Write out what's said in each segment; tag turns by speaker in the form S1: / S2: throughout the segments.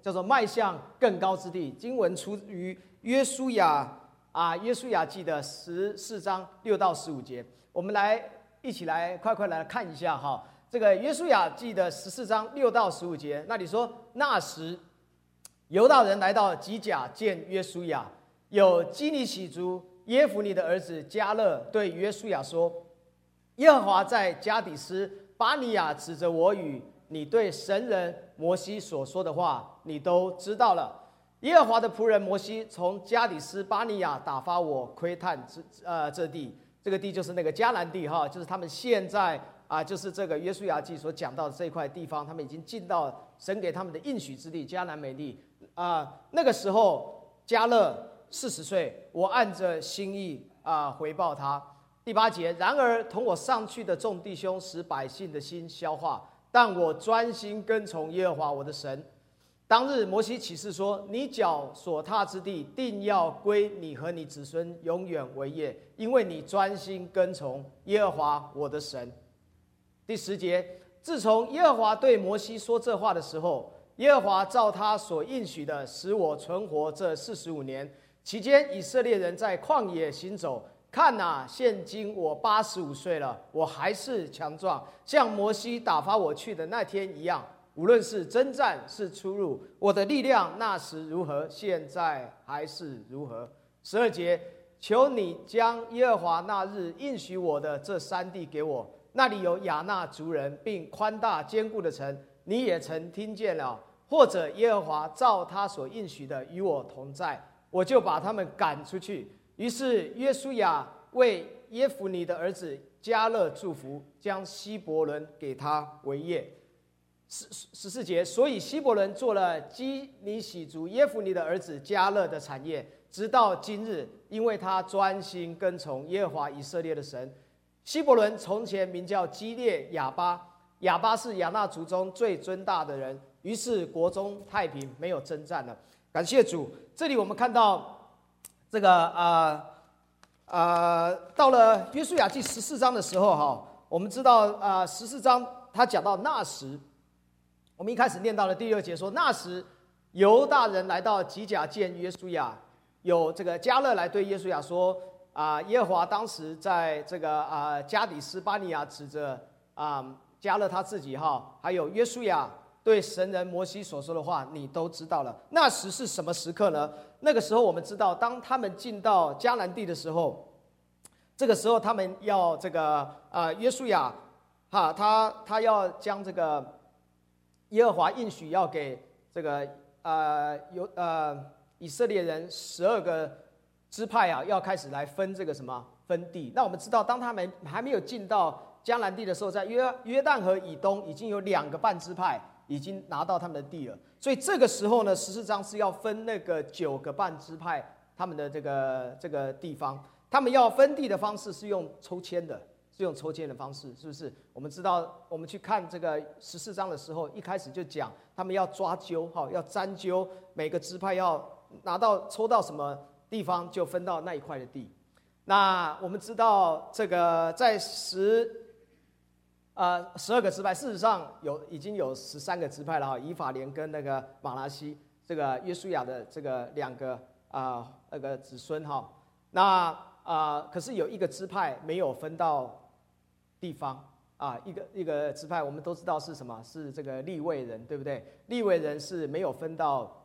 S1: 叫做迈向更高之地。经文出于约书亚记的14章6到15节。我们一起来快来看一下哈。这个约书亚记的14章6到15节，那里说：那时犹大人来到吉甲见约书亚，有基尼喜族耶孚尼的儿子迦勒对约书亚说：耶和华在加底斯巴尼亚指着我与你对神人摩西所说的话，你都知道了。耶和华的仆人摩西从加底斯巴尼亚打发我窥探这地，这个地就是那个迦南地哈，就是他们现在就是这个约书亚记所讲到的这一块地方，他们已经进到神给他们的应许之地迦南美地那个时候迦勒40岁，我按着心意回报他。第8节，然而同我上去的众弟兄使百姓的心消化，但我专心跟从耶和华我的神。当日摩西起誓说：你脚所踏之地，定要归你和你子孙永远为业，因为你专心跟从耶和华我的神。第10节，自从耶和华对摩西说这话的时候，耶和华照他所应许的，使我存活这45年。期间以色列人在旷野行走，看现今我85岁了，我还是强壮，像摩西打发我去的那天一样。无论是征战是出入，我的力量那时如何，现在还是如何。12节，求你将耶和华那日应许我的这3地给我，那里有亚纳族人，并宽大坚固的城，你也曾听见了。或者耶和华照他所应许的与我同在，我就把他们赶出去。于是约书亚为耶孚尼的儿子迦勒祝福，将希伯伦给他为业。14节，所以希伯伦做了基尼喜族耶孚尼的儿子迦勒的产业，直到今日，因为他专心跟从耶和华以色列的神。希伯伦从前名叫基列亚巴，亚巴是亚纳族中最尊大的人，于是国中太平，没有征战了。感谢主。这里我们看到这个到了约书亚记14章的时候我们知道14章他讲到那时，我们一开始念到了第6节说，那时犹大人来到吉甲见约书亚，有这个迦勒来对约书亚说耶和华当时在这个加底斯巴尼亚指着迦勒他自己还有约书亚对神人摩西所说的话，你都知道了。那时是什么时刻呢？那个时候我们知道，当他们进到迦南地的时候，这个时候他们要这个约书亚他要将这个耶和华应许要给这个以色列人12个支派要开始来分这个什么分地。那我们知道，当他们还没有进到迦南地的时候，在约旦河以东已经有2个半支派已经拿到他们的地了。所以这个时候呢，14章是要分那个9个半支派他们的这个地方。他们要分地的方式是用抽签的，是用抽签的方式，是不是？我们知道，我们去看这个14章的时候，一开始就讲他们要抓阄要沾阄，每个支派要抽到什么地方就分到那一块的地。那我们知道这个在12个支派，事实上已经有13个支派了以法莲跟那个马拉西，这个约书亚的这个2个那个子孙可是有一个支派没有分到地方一个支派，我们都知道是什么？是这个利未人，对不对？利未人是没有分到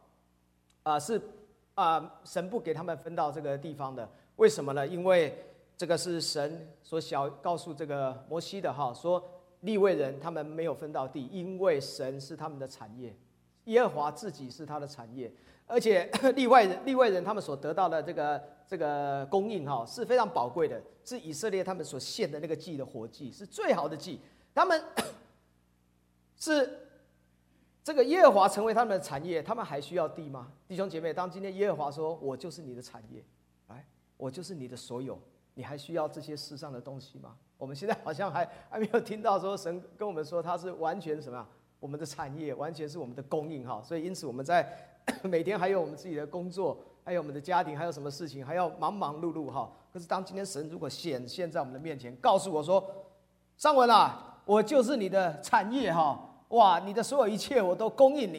S1: 神不给他们分到这个地方的。为什么呢？因为这个是神所告诉这个摩西的说利未人他们没有分到地，因为神是他们的产业，耶和华自己是他的产业，而且利未人他们所得到的这个供应是非常宝贵的，是以色列他们所献的那个祭的火祭，是最好的祭。他们是这个耶和华成为他们的产业，他们还需要地吗？弟兄姐妹，当今天耶和华说我就是你的产业，我就是你的所有，你还需要这些世上的东西吗？我们现在好像还没有听到说神跟我们说他是完全什么我们的产业，完全是我们的供应所以因此我们在每天还有我们自己的工作，还有我们的家庭，还有什么事情还要忙忙碌碌可是当今天神如果显现在我们的面前，告诉我说尚文我就是你的产业哇，你的所有一切我都供应你，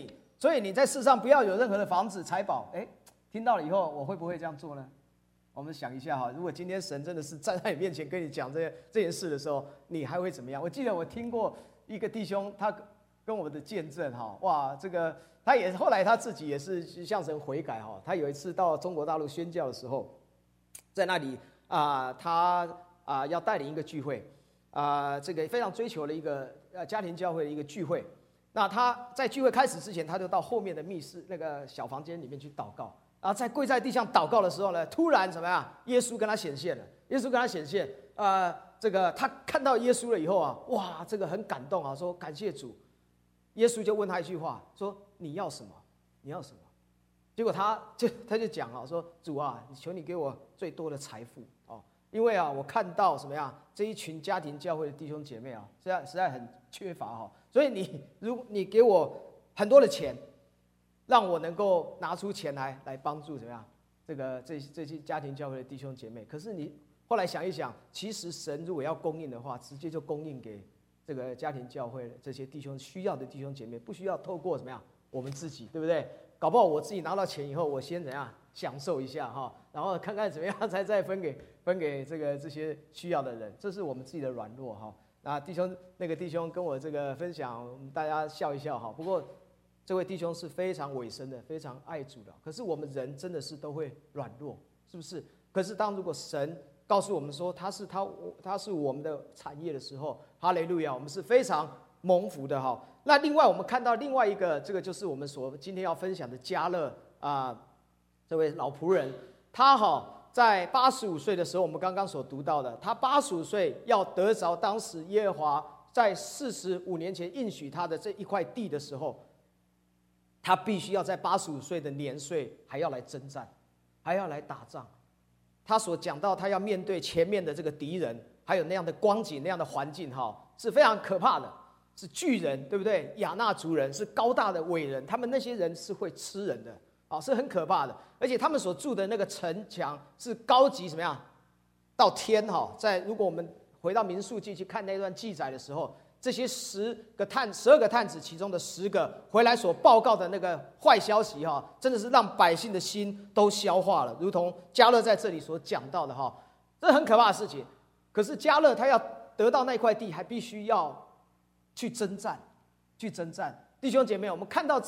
S1: 所以你在世上不要有任何的房子财宝。听到了以后，我会不会这样做呢？我们想一下哈，如果今天神真的是站在你面前跟你讲这件事的时候，你还会怎么样？我记得我听过一个弟兄，他跟我的见证哈，哇，这个他也后来他自己也是向神悔改哈。他有一次到中国大陆宣教的时候，在那里他要带领一个聚会这个非常追求的一个家庭教会的一个聚会。那他在聚会开始之前，他就到后面的密室那个小房间里面去祷告。然后在跪在地上祷告的时候呢，突然怎么样？耶稣跟他显现了。耶稣跟他显现，这个他看到耶稣了以后啊，哇，这个很感动啊，说感谢主。耶稣就问他一句话，说你要什么？你要什么？结果他就讲啊，说主啊，求你给我最多的财富哦，因为我看到什么样这一群家庭教会的弟兄姐妹啊，实在很缺乏哈，所以如果你给我很多的钱。让我能够拿出钱来帮助怎么样？这些家庭教会的弟兄姐妹。可是你后来想一想，其实神如果要供应的话，直接就供应给这个家庭教会的这些弟兄需要的弟兄姐妹，不需要透过怎么样我们自己，对不对？搞不好我自己拿到钱以后，我先怎样享受一下哈，然后看看怎么样再分给这些需要的人，这是我们自己的软弱哈。那那个弟兄跟我这个分享，大家笑一笑哈。不过。这位弟兄是非常委身的，非常爱主的。可是我们人真的是都会软弱，是不是？可是如果神告诉我们说他是我们的产业的时候，哈利路亚，我们是非常蒙福的哈。那另外我们看到另外一个，这个就是我们今天要分享的迦勒这位老仆人，他在85岁的时候，我们刚刚所读到的，他85岁要得着当时耶和华在45年前应许他的这一块地的时候。他必须要在85岁的年岁还要来征战，还要来打仗。他所讲到他要面对前面的这个敌人，还有那样的光景、那样的环境，是非常可怕的，是巨人，对不对？亚纳族人是高大的伟人，他们那些人是会吃人的，是很可怕的。而且他们所住的那个城墙是高级怎么样？到天如果我们回到民数记去看那段记载的时候。这些12个探子其中的10个回来所报告的那个坏消息真的是让百姓的心都消化了，如同迦勒在这里所讲到的这很可怕的事情。可是迦勒他要得到那块地，还必须要去征战。弟兄姐妹，我们看到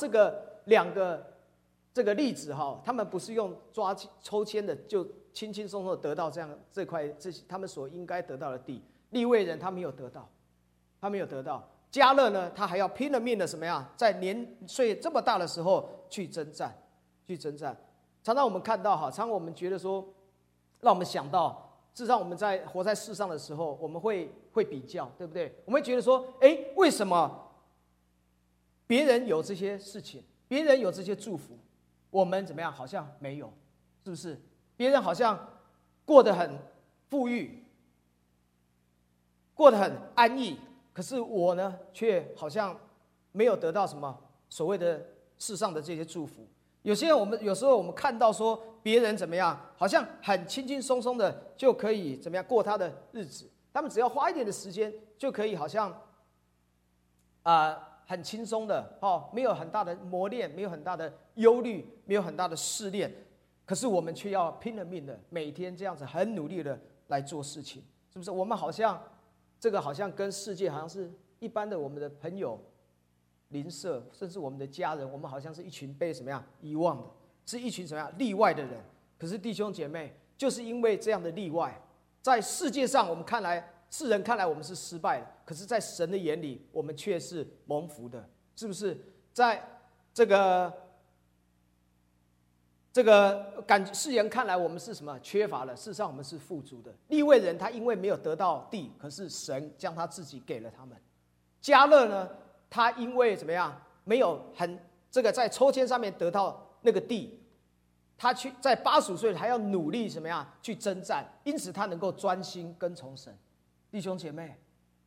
S1: 2个这个例子他们不是用抽签的，就轻轻松松的得到这块他们所应该得到的地。利未人他没有得到。迦勒呢，他还要拼了命的什么呀？在年岁这么大的时候去征战。常常我们看到常常我们觉得说，让我们想到，事实上我们活在世上的时候，我们会比较，对不对？我们会觉得说，为什么别人有这些事情，别人有这些祝福，我们怎么样？好像没有，是不是？别人好像过得很富裕，过得很安逸。可是我呢，却好像没有得到什么所谓的世上的这些祝福。有时候我们看到说别人怎么样，好像很轻轻松松的就可以怎么样过他的日子，他们只要花一点的时间就可以好像很轻松的没有很大的磨练，没有很大的忧虑，没有很大的试炼。可是我们却要拼了命的每天这样子很努力的来做事情，是不是？我们好像。这个好像跟世界好像是一般的我们的朋友、邻舍，甚至我们的家人，我们好像是一群被什么样遗忘的，是一群什么样例外的人。可是弟兄姐妹，就是因为这样的例外，在世界上世人看来我们是失败的，可是在神的眼里，我们却是蒙福的，是不是？在世人看来我们是什么缺乏了，事实上我们是富足的。利未人他因为没有得到地，可是神将他自己给了他们。迦勒呢，他因为怎么样，没有在抽签上面得到那个地，他在85岁还要努力什么样去征战，因此他能够专心跟从神。弟兄姐妹，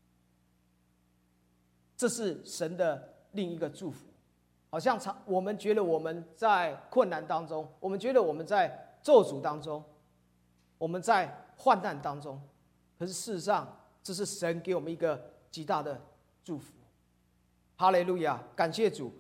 S1: 这是神的另一个祝福。好像我们觉得我们在困难当中，我们觉得我们在咒诅当中，我们在患难当中，可是事实上，这是神给我们一个极大的祝福。哈利路亚，感谢主！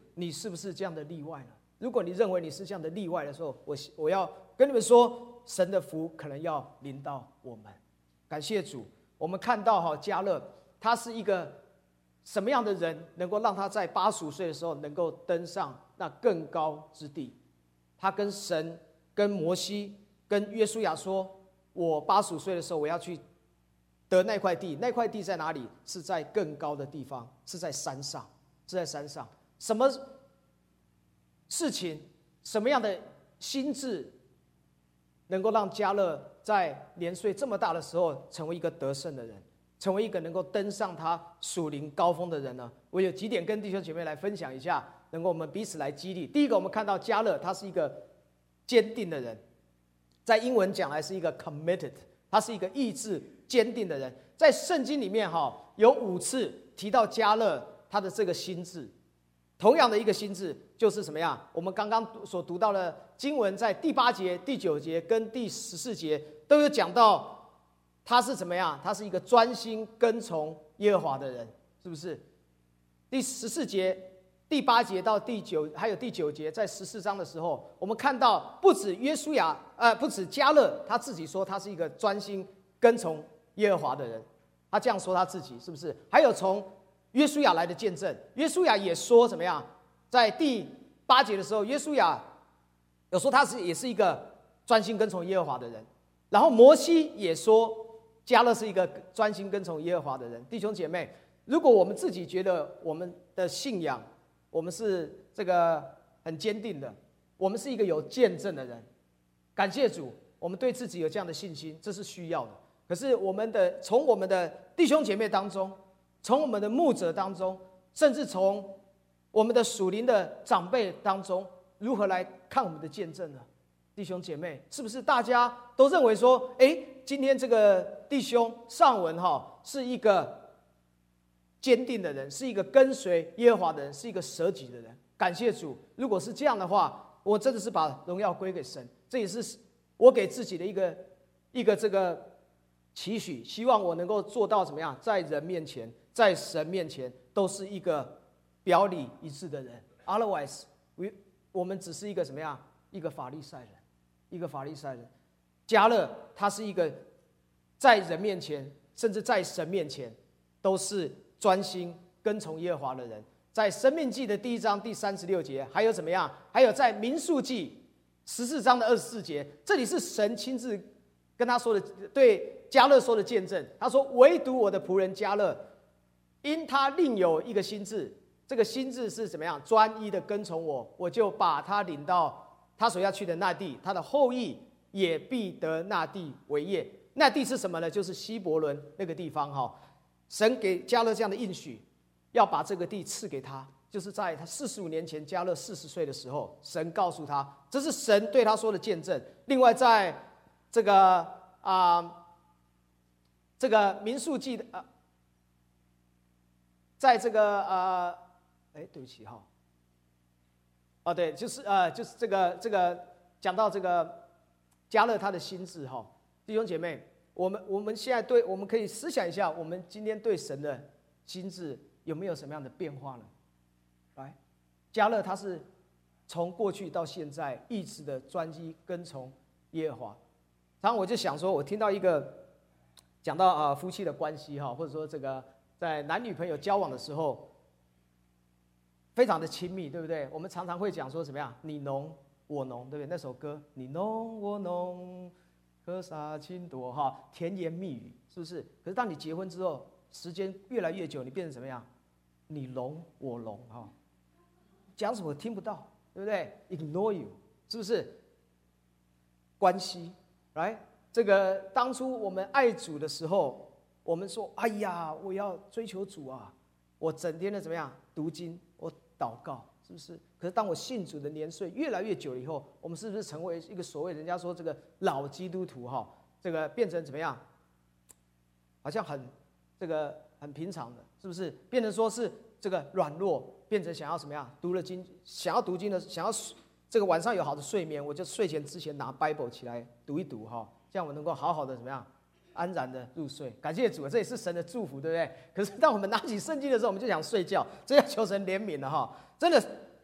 S1: 你是不是这样的例外呢？如果你认为你是这样的例外的时候，我要跟你们说，神的福可能要临到我们。感谢主，我们看到迦勒他是一个什么样的人，能够让他在85岁的时候能够登上那更高之地？他跟神、跟摩西、跟约书亚说：“我85岁的时候，我要去得那块地。那块地在哪里？是在更高的地方，是在山上，是在山上。什么事情，什么样的心智，能够让迦勒在年岁这么大的时候，成为一个得胜的人，成为一个能够登上他属灵高峰的人呢？我有几点跟弟兄姐妹来分享一下，能够我们彼此来激励。第一个，我们看到迦勒他是一个坚定的人，在英文讲来是一个 committed， 他是一个意志坚定的人。在圣经里面有5次提到迦勒他的这个心志，同样的一个心志就是什么样？我们刚刚所读到的经文，在第8节、第9节跟第14节都有讲到，他是怎么样？他是一个专心跟从耶和华的人，是不是？第14节、第8节到第9，还有第9节，在14章的时候，我们看到不止不止迦勒他自己说他是一个专心跟从耶和华的人，他这样说他自己，是不是？还有从约书亚来的见证，约书亚也说怎么样？在第8节的时候，约书亚有说他也是一个专心跟从耶和华的人。然后摩西也说迦勒是一个专心跟从耶和华的人。弟兄姐妹，如果我们自己觉得我们的信仰，我们是这个很坚定的，我们是一个有见证的人，感谢主，我们对自己有这样的信心，这是需要的。可是从我们的弟兄姐妹当中，从我们的牧者当中，甚至从我们的属灵的长辈当中，如何来看我们的见证呢？弟兄姐妹，是不是大家都认为说，今天这个弟兄上文是一个坚定的人，是一个跟随耶和华的人，是一个舍己的人？感谢主，如果是这样的话，我真的是把荣耀归给神，这也是我给自己的一个这个期许，希望我能够做到怎么样，在人面前，在神面前，都是一个表里一致的人。Otherwise， 我们只是一个什么样？一个法利赛人，一个法利赛人。迦勒他是一个在人面前，甚至在神面前，都是专心跟从耶和华的人。在申命记的第1章第36节，还有怎么样？还有在民数记14章的24节，这里是神亲自跟他说的，对迦勒说的见证。他说：“唯独我的仆人迦勒，因他另有一个心志，这个心志是怎么样？专一的跟从我，我就把他领到他所要去的那地，他的后裔也必得那地为业。”那地是什么呢？就是希伯伦那个地方神给迦勒这样的应许，要把这个地赐给他，就是在他45年前，迦勒40岁的时候，神告诉他，这是神对他说的见证。另外，在这个民数记的在这个对不起对，就是这个讲到这个迦勒他的心志弟兄姐妹，我们现在我们可以思想一下，我们今天对神的心志有没有什么样的变化呢？来，迦勒他是从过去到现在一直的专一跟从耶和华。然后我就想说，我听到一个讲到夫妻的关系或者说这个在男女朋友交往的时候，非常的亲密，对不对？我们常常会讲说怎么样，你浓我浓，对不对？那首歌你浓我浓，喝洒情多甜言蜜语，是不是？可是当你结婚之后，时间越来越久，你变成怎么样？你聋我聋讲什么听不到，对不对 ？Ignore you， 是不是？关系来，这个当初我们爱主的时候，我们说，哎呀，我要追求主啊，我整天的怎么样？读经，我祷告，是不是？可是当我信主的年岁越来越久以后，我们是不是成为一个所谓人家说这个老基督徒这个变成怎么样？好像很平常的，是不是？变成说是这个软弱，变成想要什么样？读了经，想要读经的，想要这个晚上有好的睡眠，我就睡前之前拿 Bible 起来读一读这样我能够好好的怎么样？安然的入睡。感谢主，这也是神的祝福，对不对？可是当我们拿起圣经的时候，我们就想睡觉，这要求神怜悯了真的，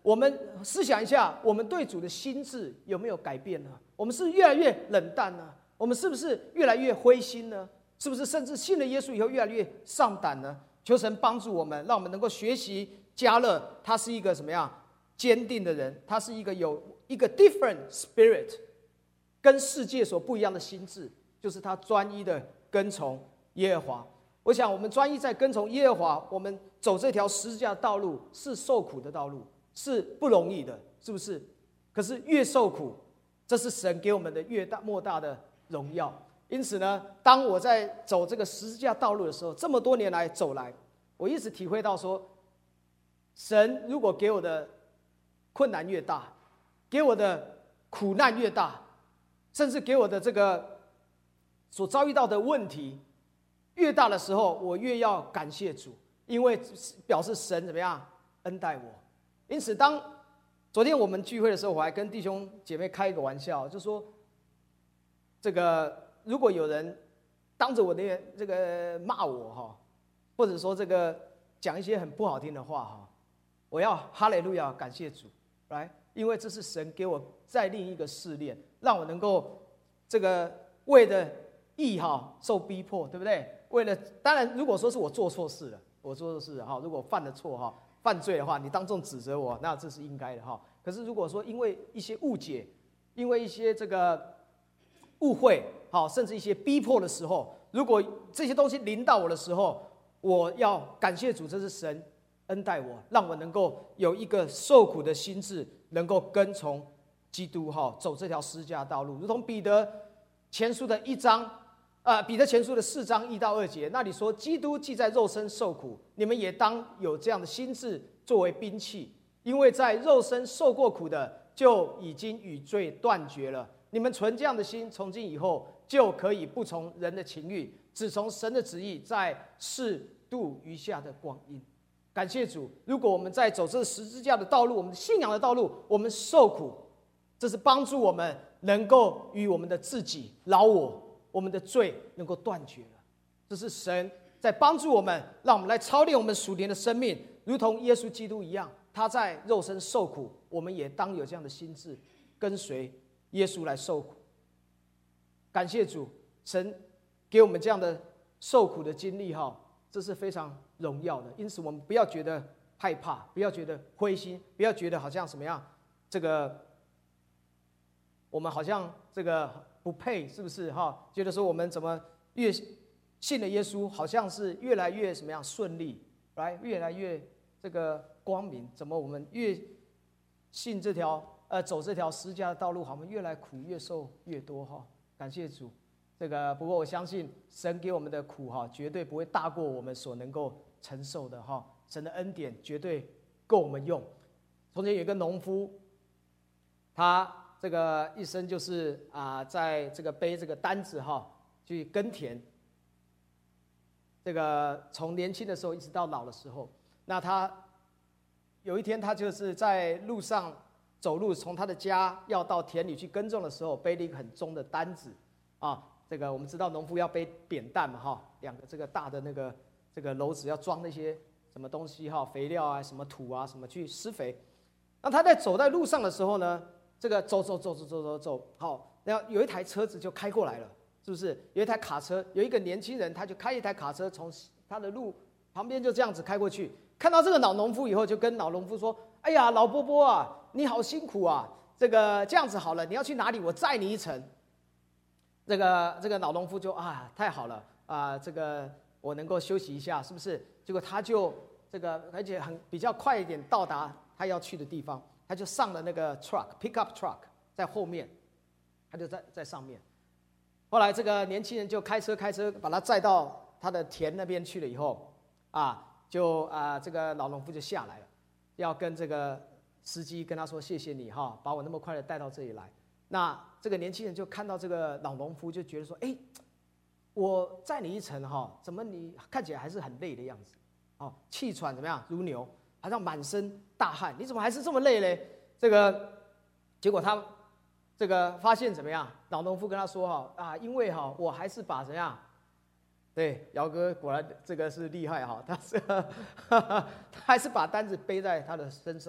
S1: 我们思想一下，我们对主的心智有没有改变呢？我们是越来越冷淡呢？我们是不是越来越灰心呢？是不是甚至信了耶稣以后越来越丧胆呢？求神帮助我们，让我们能够学习迦勒，他是一个什么样坚定的人？他是一个有一个 different spirit， 跟世界所不一样的心智，就是他专一的跟从耶和华。我想我们专一在跟从耶和华，我们走这条十字架的道路是受苦的道路，是不容易的，是不是？可是越受苦，这是神给我们的莫大的荣耀。因此呢，当我在走这个十字架道路的时候，这么多年来走来，我一直体会到说，神如果给我的困难越大，给我的苦难越大，甚至给我的这个所遭遇到的问题越大的时候，我越要感谢主，因为表示神怎么样恩待我。因此当昨天我们聚会的时候，我还跟弟兄姐妹开一个玩笑，就说这个如果有人当着我的面这个骂我哈，或者说这个讲一些很不好听的话哈，我要哈利路亚感谢主，来，因为这是神给我再另一个试炼，让我能够这个为了义哈受逼迫，对不对？为了当然，如果说是我做错事了，如果犯了错哈，犯罪的话，你当众指责我，那这是应该的哈。可是如果说因为一些误解，因为一些这个误会，好，甚至一些逼迫的时候，如果这些东西临到我的时候，我要感谢主，这是神恩待我，让我能够有一个受苦的心志，能够跟从基督哈，走这条十字架道路，如同彼得前书的彼得前书的4章1到2节，那里说：基督既在肉身受苦，你们也当有这样的心志作为兵器，因为在肉身受过苦的，就已经与罪断绝了。你们存这样的心，从今以后就可以不从人的情欲，只从神的旨意，在世度余下的光阴。感谢主，如果我们在走这十字架的道路，我们的信仰的道路，我们受苦，这是帮助我们能够与我们的自己老我们的罪能够断绝了。这是神在帮助我们，让我们来操练我们属灵的生命，如同耶稣基督一样，他在肉身受苦，我们也当有这样的心志，跟随耶稣来受苦。感谢主，神给我们这样的受苦的经历哈，这是非常荣耀的。因此我们不要觉得害怕，不要觉得灰心，不要觉得好像什么样，这个我们好像这个不配，是不是哈？觉得说我们怎么越信了耶稣，好像是越来越什么样顺利，来越来越这个光明？怎么我们越信这条走这条十字架的道路，好像越来苦越受越多哈？感谢主。这个不过我相信神给我们的苦哈，绝对不会大过我们所能够承受的哈。神的恩典绝对够我们用。从前有一个农夫，他这个一生就是在这个背这个担子哈去耕田。这个从年轻的时候一直到老的时候，那他有一天他就是在路上走路，从他的家要到田里去耕种的时候，背了一个很重的担子啊。这个我们知道农夫要背扁担嘛哈，2个这个大的那个这个篓子要装那些什么东西哈，肥料啊、什么土啊、什么去施肥。那他在走在路上的时候呢，这个走，好，然后有一台车子就开过来了，是不是？有一台卡车，有一个年轻人，他就开一台卡车从他的路旁边就这样子开过去，看到这个老农夫以后，就跟老农夫说：“哎呀，老伯伯啊，你好辛苦啊，这样子好了，你要去哪里？我载你一程。”这个老农夫就太好了这个我能够休息一下，是不是？结果他就而且比较快一点到达他要去的地方，他就上了那个 pickup truck 在后面，他就在上面。后来这个年轻人就开车把他载到他的田那边去了以后这个老农夫就下来了，要跟这个司机跟他说：“谢谢你哈，把我那么快的带到这里来。”那这个年轻人就看到这个老农夫，就觉得说：“哎，我载你一程哈，怎么你看起来还是很累的样子？气喘怎么样？如牛，好像满身大汗，你怎么还是这么累嘞？”结果他这个发现怎么样？老农夫跟他说：“因为我还是把怎样？对，姚哥果然这个是厉害哈，他还是把担子背在他的身上。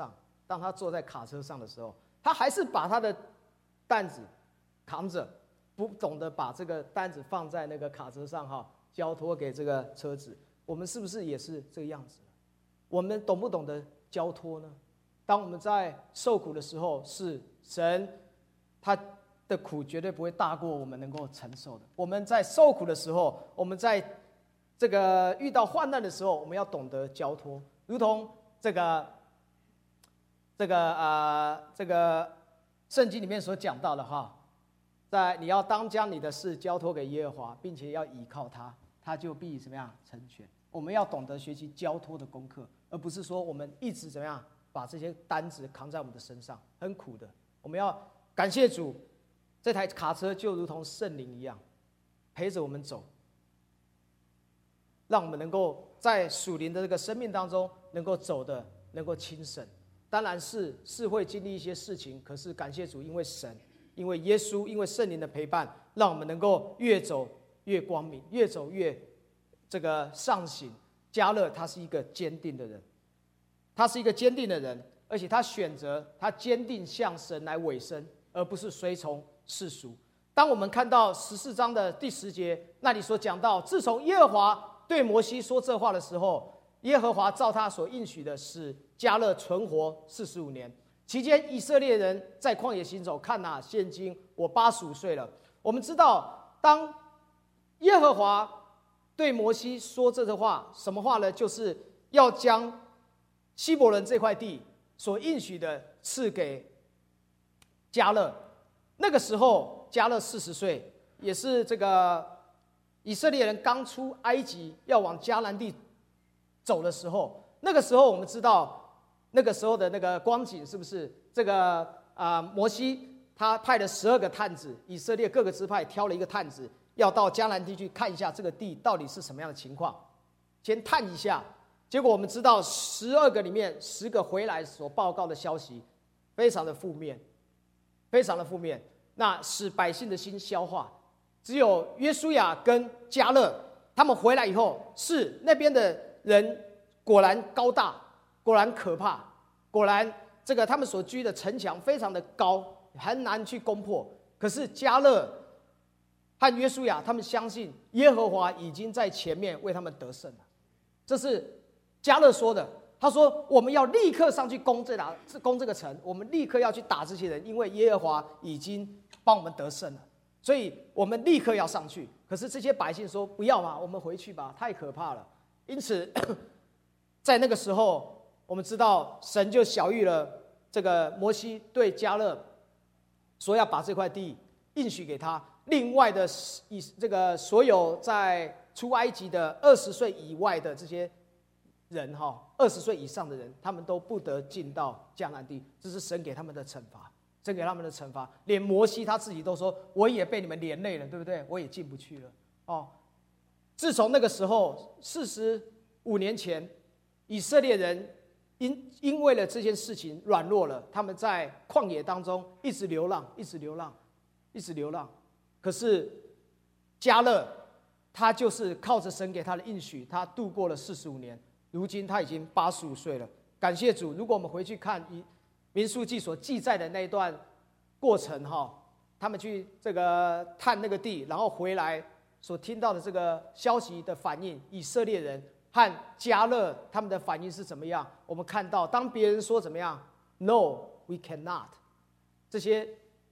S1: 当他坐在卡车上的时候，他还是把他的担子扛着，不懂得把这个担子放在那个卡车上交托给这个车子。我们是不是也是这个样子？我们懂不懂得交托呢？当我们在受苦的时候，是神他的苦绝对不会大过我们能够承受的。我们在受苦的时候，我们在这个遇到患难的时候，我们要懂得交托，如同这个圣经里面所讲到的在你要当将你的事交托给耶和华，并且要倚靠他，他就必怎么样成全。我们要懂得学习交托的功课，而不是说我们一直怎么样把这些担子扛在我们的身上，很苦的。我们要感谢主，这台卡车就如同圣灵一样，陪着我们走，让我们能够在属灵的这个生命当中能够走的能够轻省。当然是会经历一些事情，可是感谢主，因为神，因为耶稣，因为圣灵的陪伴，让我们能够越走越光明，越走越这个上行。迦勒他是一个坚定的人，而且他选择他坚定向神来委身，而不是随从世俗。当我们看到14章的第10节，那里所讲到，自从耶和华对摩西说这话的时候，耶和华照他所应许的，使迦勒存活45年。期间以色列人在旷野行走，看现今我85岁了。我们知道，当耶和华对摩西说这话，什么话呢？就是要将希伯伦这块地所应许的赐给迦勒。那个时候迦勒40岁，也是这个以色列人刚出埃及要往迦南地走的时候。那个时候我们知道，那个时候的那个光景是不是这个摩西他派了12个探子，以色列各个支派挑了一个探子，要到迦南地去看一下这个地到底是什么样的情况，先探一下。结果我们知道12个里面10个回来所报告的消息非常的负面，非常的负面，那使百姓的心消化。只有约书亚跟迦勒他们回来以后，是那边的人果然高大，果然可怕，果然这个他们所居的城墙非常的高，很难去攻破。可是迦勒和约书亚他们相信耶和华已经在前面为他们得胜了。这是迦勒说的，他说我们要立刻上去攻这个城，我们立刻要去打这些人，因为耶和华已经帮我们得胜了，所以我们立刻要上去。可是这些百姓说不要嘛，我们回去吧，太可怕了。因此在那个时候，我们知道神就晓谕了这个摩西，对迦勒说要把这块地应许给他。另外的这个所有在出埃及的20岁以外的这些人20岁以上的人，他们都不得进到迦南地，这是神给他们的惩罚，神给他们的惩罚。连摩西他自己都说，我也被你们连累了，对不对？我也进不去了自从那个时候45年前，以色列人因为了这件事情软弱了，他们在旷野当中一直流浪，一直流浪，一直流浪。可是迦勒他就是靠着神给他的应许，他度过了45年，如今他已经85岁了。感谢主，如果我们回去看民数记所记载的那一段过程他们去这个探那个地，然后回来所听到的这个消息的反应，以色列人和迦勒他们的反应是怎么样？我们看到，当别人说怎么样 ，No, we cannot， 这些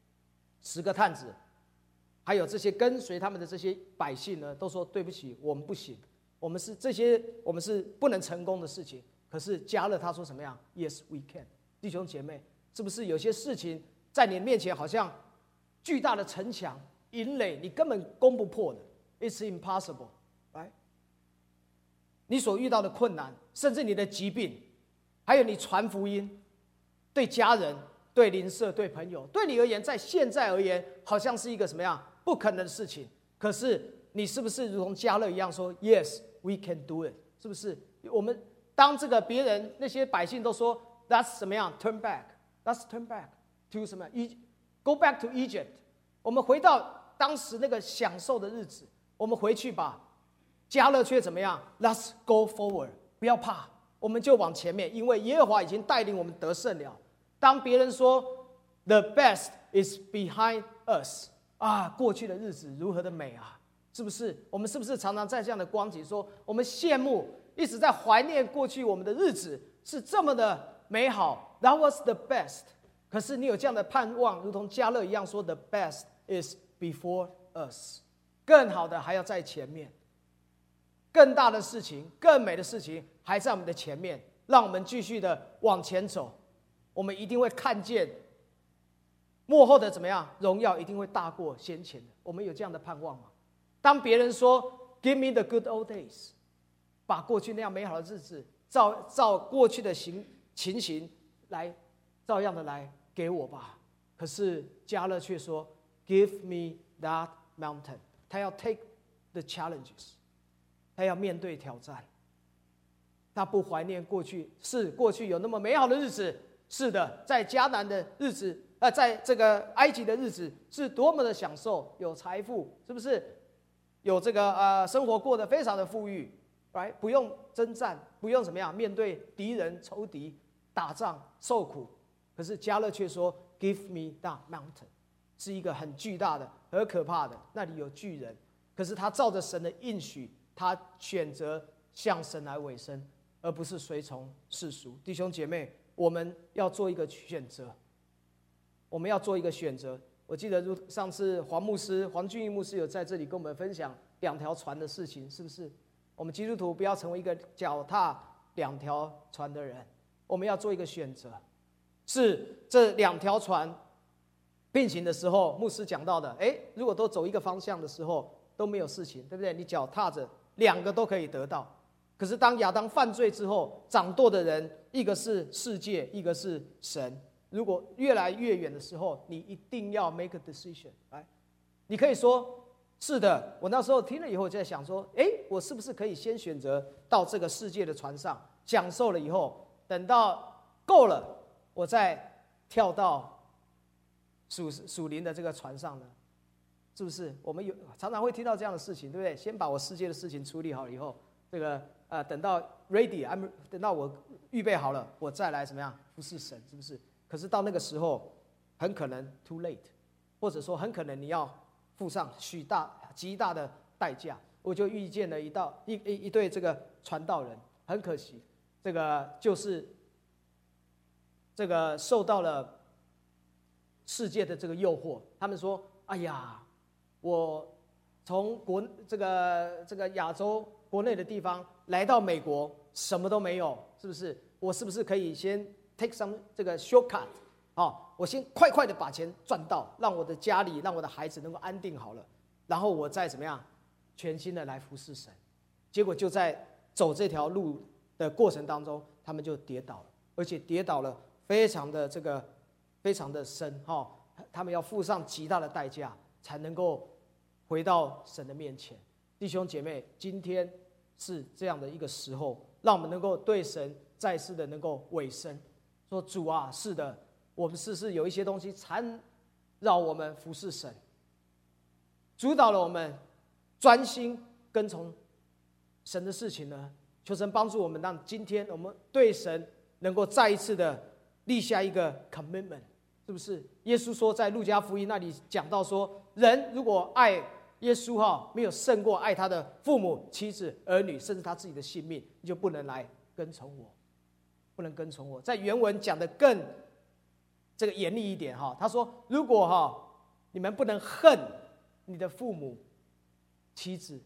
S1: 10个探子，还有这些跟随他们的这些百姓呢，都说对不起，我们不行，我们是不能成功的事情。可是迦勒他说什么样 ？Yes, we can。弟兄姐妹，是不是有些事情在你面前好像巨大的城墙、营垒，你根本攻不破的 ？It's impossible， right？ 你所遇到的困难，甚至你的疾病，还有你传福音，对家人、对邻舍、对朋友，对你而言，在现在而言，好像是一个什么样不可能的事情。可是你是不是如同迦勒一样说 ，Yes, we can do it？ 是不是？我们当这个别人那些百姓都说 ，That's 怎么样 ？Turn back, let's turn back to 什么 ？Go back to Egypt。我们回到当时那个享受的日子，我们回去吧。迦勒却怎么样 ？Let's go forward， 不要怕，我们就往前面，因为耶和华已经带领我们得胜了。 当别人说 The best is behind us 啊，过去的日子如何的美啊，是不是？我们是不是常常在这样的光景说，我们羡慕，一直在怀念过去我们的日子是这么的美好 ？That was the best。可是你有这样的盼望，如同迦勒一样说 The best is before us， 更好的还要在前面，更大的事情、更美的事情还在我们的前面，让我们继续的往前走。我们一定会看见幕后的怎么样荣耀，一定会大过先前的。我们有这样的盼望吗？当别人说 Give me the good old days， 把过去那样美好的日子照过去的情形来照样的来给我吧。可是迦勒却说 Give me that mountain， 他要 take the challenges， 他要面对挑战。他不怀念过去，是过去有那么美好的日子，是的，在迦南的日子，在这个埃及的日子是多么的享受，有财富，是不是？有这个生活过得非常的富裕， right？ 不用征战，不用怎么样面对敌人仇敌，打仗受苦。可是迦勒却说 Give me that mountain， 是一个很巨大的、很可怕的，那里有巨人。可是他照着神的应许，他选择向神来委身，而不是随从世俗。弟兄姐妹，我们要做一个选择，我们要做一个选择。我记得上次黄俊义牧师有在这里跟我们分享2条船的事情，是不是？我们基督徒不要成为一个脚踏2条船的人，我们要做一个选择，是这2条船并行的时候，牧师讲到的，如果都走一个方向的时候都没有事情，对不对？你脚踏着2个都可以得到。可是当亚当犯罪之后，掌舵的人一个是世界，一个是神。如果越来越远的时候，你一定要 make a decision。你可以说是的，我那时候听了以后就在想说，我是不是可以先选择到这个世界的船上享受了以后，等到够了，我再跳到属灵的这个船上呢？是不是？我们常常会听到这样的事情，对不对？先把我世界的事情处理好以后，这个等到 ready， 等到我预备好了，我再来怎么样服侍神，是不是？可是到那个时候，很可能 too late， 或者说很可能你要付上极大的代价。我就遇见了一对这个传道人，很可惜，这个就是这个受到了世界的这个诱惑。他们说：“哎呀，我从这个亚洲国内的地方来到美国，什么都没有，是不是？我是不是可以先 take some 这个 shortcut， 我先快快的把钱赚到，让我的家里、让我的孩子能够安定好了，然后我再怎么样全心的来服侍神。”结果就在走这条路的过程当中，他们就跌倒了，而且跌倒了非常的深，他们要付上极大的代价才能够回到神的面前。弟兄姐妹，今天是这样的一个时候，让我们能够对神再次的能够委身，说主啊，是的，我们是有一些东西缠绕我们服侍神，主导了我们专心跟从神的事情呢。求神帮助我们，让今天我们对神能够再一次的立下一个 commitment， 是不是？耶稣说在路加福音那里讲到说，人如果爱耶稣没有胜过爱他的父母、妻子、儿女，甚至他自己的性命，你就不能来跟从我，不能跟从我。在原文讲的更这个严厉一点，他说，如果你们不能恨你的父母、妻子、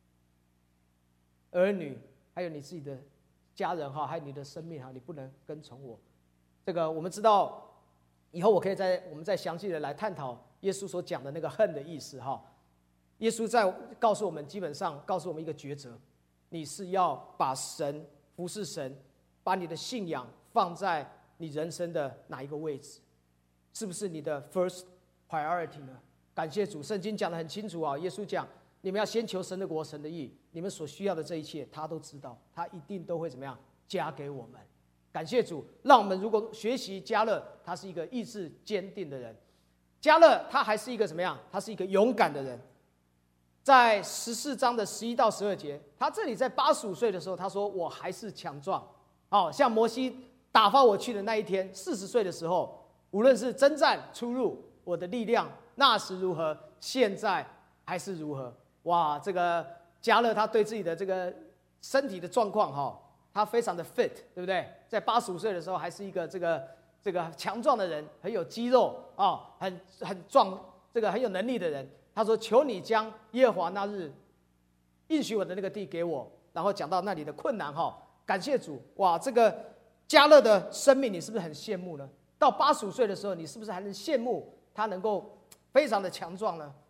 S1: 儿女，还有你自己的家人还有你的生命你不能跟从我。这个我们知道，以后我们再详细的来探讨耶稣所讲的那个恨的意思耶稣在告诉我们，基本上告诉我们一个抉择：你是要把神服侍神，把你的信仰放在你人生的哪一个位置？是不是你的 first priority 呢？感谢主，圣经讲得很清楚耶稣讲，你们要先求神的国、神的义，你们所需要的这一切，他都知道，他一定都会怎么样加给我们。感谢主，让我们如果学习迦勒，他是一个意志坚定的人。迦勒他还是一个怎么样？他是一个勇敢的人。在14章的11到12节，他这里在85岁的时候，他说：“我还是强壮，像摩西打发我去的那一天，40岁的时候，无论是征战出入，我的力量那时如何，现在还是如何。哇，这个迦勒他对自己的这个身体的状况他非常的 fit， 对不对？在85岁的时候，还是一个这个强壮的人，很有肌肉很壮，这个很有能力的人。他说：“求你将耶和华那日应许我的那个地给我。”然后讲到那里的困难感谢主。哇，这个迦勒的生命，你是不是很羡慕呢？到85岁的时候，你是不是还能羡慕他能够非常的强壮呢？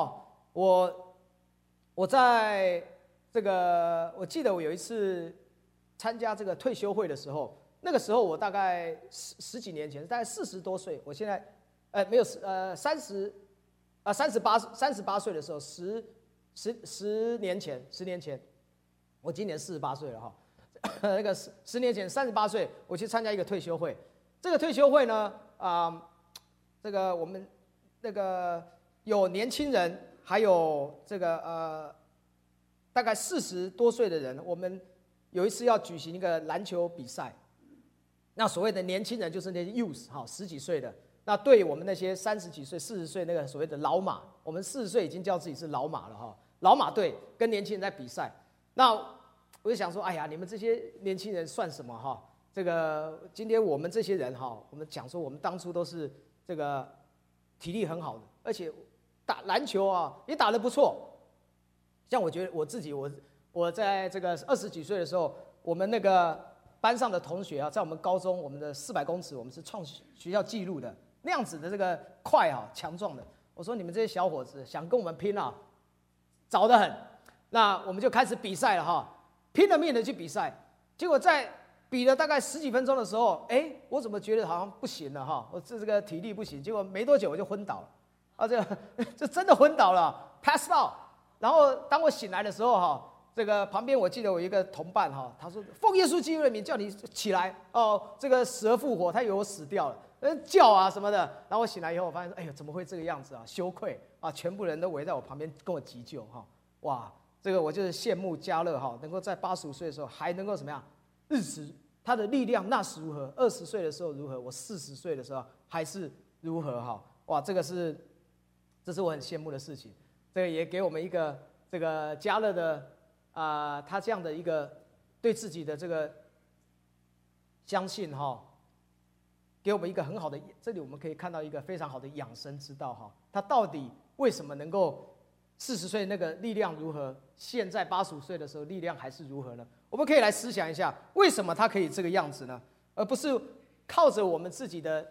S1: 我在这个，我记得我有一次参加这个退休会的时候，那个时候我大概十几年前，大概40多岁。我现在没有38岁的时候，10年前，我今年48岁了那个10年前38岁，我去参加一个退休会。这个退休会呢，这个我们那个有年轻人，还有这个大概40多岁的人。我们有一次要举行一个篮球比赛，那所谓的年轻人就是那些 youth 10几岁的。那对我们那些30几岁、40岁那个所谓的老马，我们40岁已经叫自己是老马了老马队跟年轻人在比赛。那我就想说，哎呀，你们这些年轻人算什么这个今天我们这些人我们讲说我们当初都是这个体力很好的，而且打篮球也打得不错。像我觉得我自己，我在这个20几岁的时候，我们那个班上的同学在我们高中，我们的400公尺，我们是创学校纪录的那样子的这个快强壮的。我说你们这些小伙子想跟我们拼早得很。那我们就开始比赛了拼了命的去比赛。结果在比了大概10几分钟的时候，我怎么觉得好像不行了我这个体力不行。结果没多久我就昏倒了这真的昏倒了 ，pass out。然后当我醒来的时候这个旁边我记得我一个同伴他说奉耶稣基督的名叫你起来这个死而复活，他以为我死掉了，叫什么的。然后我醒来以后，我发现哎呦怎么会这个样子羞愧全部人都围在我旁边跟我急救哇，这个我就是羡慕迦勒能够在85岁的时候还能够怎么样，日子他的力量那时如何，20岁的时候如何，我40岁的时候还是如何哇，这是我很羡慕的事情。这个也给我们一个这个迦勒的他这样的一个对自己的这个相信给我们一个很好的，这里我们可以看到一个非常好的养生之道他到底为什么能够40岁那个力量如何，现在85岁的时候力量还是如何呢？我们可以来思想一下，为什么他可以这个样子呢？而不是靠着我们自己的